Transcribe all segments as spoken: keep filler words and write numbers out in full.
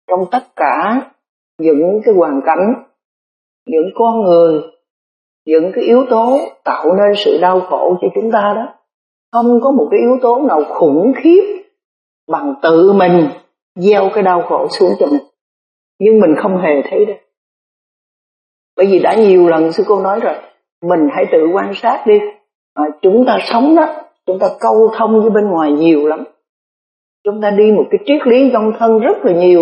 trong tất cả những cái hoàn cảnh, những con người, những cái yếu tố tạo nên sự đau khổ cho chúng ta đó. Không có một cái yếu tố nào khủng khiếp bằng tự mình gieo cái đau khổ xuống cho mình. Nhưng mình không hề thấy đâu. Bởi vì đã nhiều lần sư cô nói rồi, mình hãy tự quan sát đi. À, chúng ta sống đó, chúng ta câu thông với bên ngoài nhiều lắm. Chúng ta đi một cái triết lý trong thân rất là nhiều.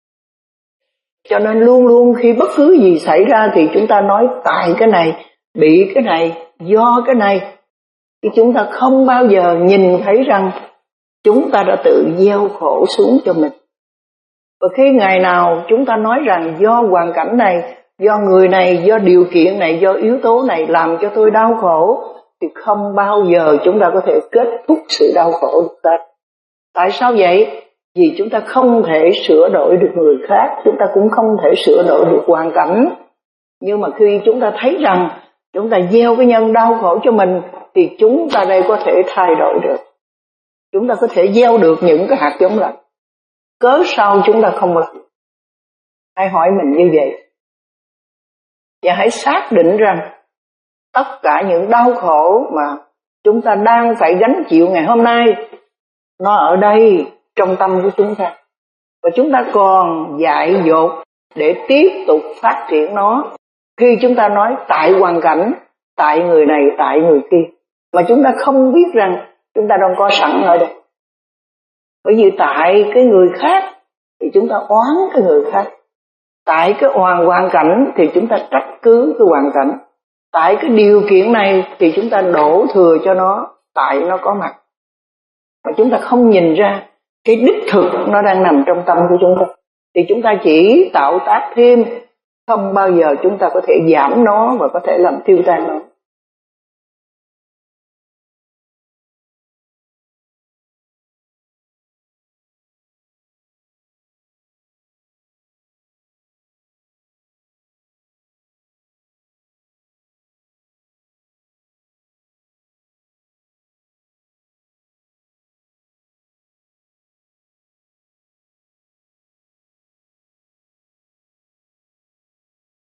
Cho nên luôn luôn khi bất cứ gì xảy ra thì chúng ta nói tại cái này, bị cái này, do cái này. Thì chúng ta không bao giờ nhìn thấy rằng chúng ta đã tự gieo khổ xuống cho mình. Và khi ngày nào chúng ta nói rằng do hoàn cảnh này, do người này, do điều kiện này, do yếu tố này làm cho tôi đau khổ, thì không bao giờ chúng ta có thể kết thúc sự đau khổ được ta. Tại sao vậy? Vì chúng ta không thể sửa đổi được người khác, chúng ta cũng không thể sửa đổi được hoàn cảnh. Nhưng mà khi chúng ta thấy rằng chúng ta gieo cái nhân đau khổ cho mình, thì chúng ta đây có thể thay đổi được. Chúng ta có thể gieo được những cái hạt giống lành. Cớ sao chúng ta không làm? Hãy hỏi mình như vậy. Và hãy xác định rằng tất cả những đau khổ mà chúng ta đang phải gánh chịu ngày hôm nay, nó ở đây trong tâm của chúng ta. Và chúng ta còn dại dột để tiếp tục phát triển nó. Khi chúng ta nói tại hoàn cảnh, tại người này, tại người kia, mà chúng ta không biết rằng chúng ta đang có sẵn ở đây. Bởi vì tại cái người khác thì chúng ta oán cái người khác. Tại cái hoàn hoàn cảnh thì chúng ta trách cứ cái hoàn cảnh. Tại cái điều kiện này thì chúng ta đổ thừa cho nó, tại nó có mặt. Mà chúng ta không nhìn ra cái đích thực nó đang nằm trong tâm của chúng ta. Thì chúng ta chỉ tạo tác thêm, không bao giờ chúng ta có thể giảm nó và có thể làm tiêu tan nó.